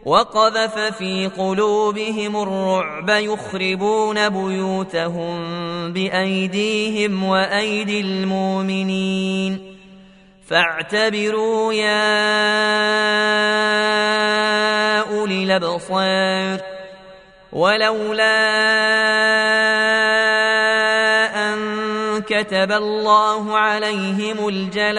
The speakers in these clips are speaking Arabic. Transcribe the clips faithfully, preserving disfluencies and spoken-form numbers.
وقذف في قلوبهم الرعب يخربون بيوتهم بأيديهم وأيدي المؤمنين فاعتبروا يا أولي الأبصار ولولا أن كتب الله عليهم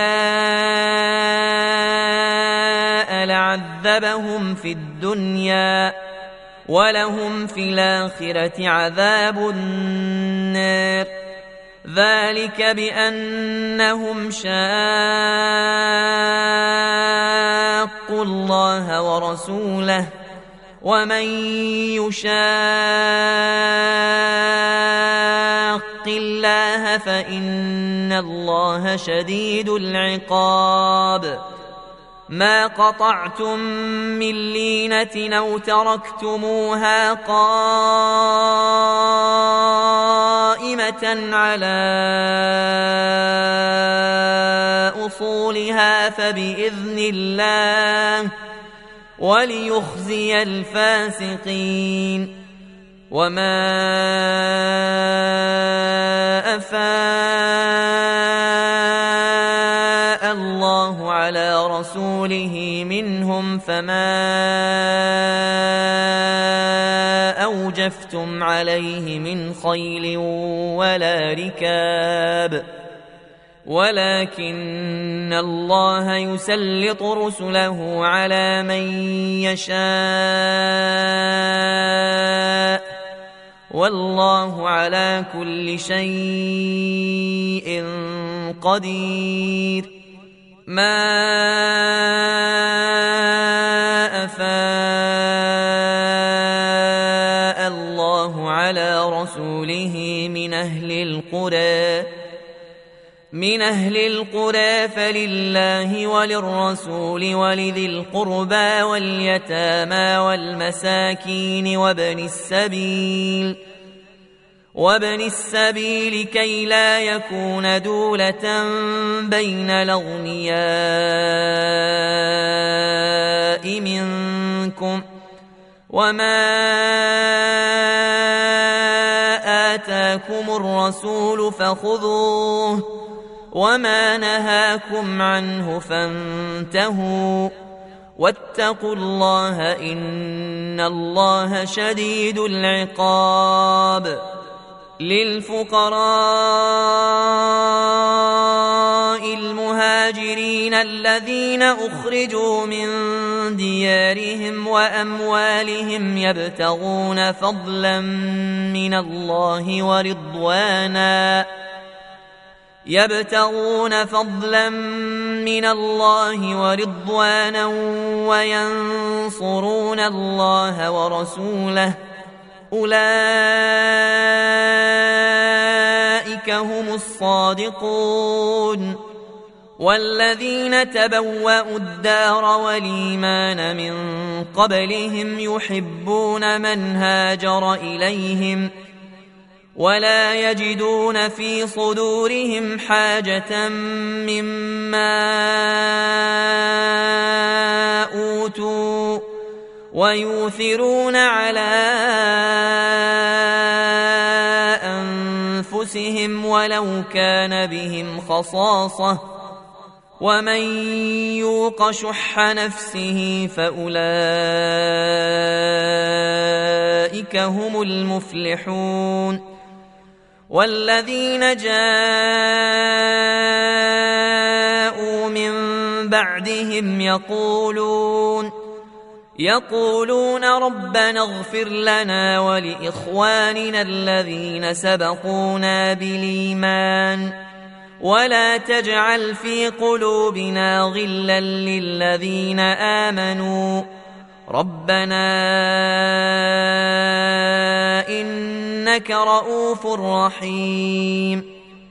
الجلاء لعذبهم في الدنيا ولهم في الآخرة عذاب النار ذلك بأنهم شاقوا الله ورسوله ومن يشاق الله فإن الله شديد العقاب ما قطعتم من لينة أو تركتموها قائمة على أصولها فبإذن الله وليخزي الفاسقين وما أفاء الله على رسوله منهم فما أوجفتم عليه من خيل ولا ركاب ولكن الله يسلط رسله على من يشاء والله على كل شيء قدير ما أفاء الله على رسوله من أهل القرى من أهل القرى فلله وللرسول ولذي القربى واليتامى والمساكين وابن السبيل وابن السبيل كي لا يكون دولة بين الأغنياء منكم وما آتاكم الرسول فخذوه وما نهاكم عنه فانتهوا واتقوا الله إن الله شديد العقاب للفقراء المهاجرين الذين أخرجوا من ديارهم وأموالهم يبتغون فضلا من الله ورضوانا يبتغون فضلا من الله ورضوانا وينصرون الله ورسوله أولئك هم الصادقون والذين تبوأوا الدار والإيمان من قبلهم يحبون من هاجر إليهم ولا يجدون في صدورهم حاجة مما أوتوا ويؤثرون على أنفسهم ولو كان بهم خصاصة ومن يوق شح نفسه فأولئك هم المفلحون والذين جاءوا من بعدهم يقولون يقولون ربنا اغفر لنا ولإخواننا الذين سبقونا بالإيمان ولا تجعل في قلوبنا غلا للذين آمنوا ربنا إنك رؤوف رحيم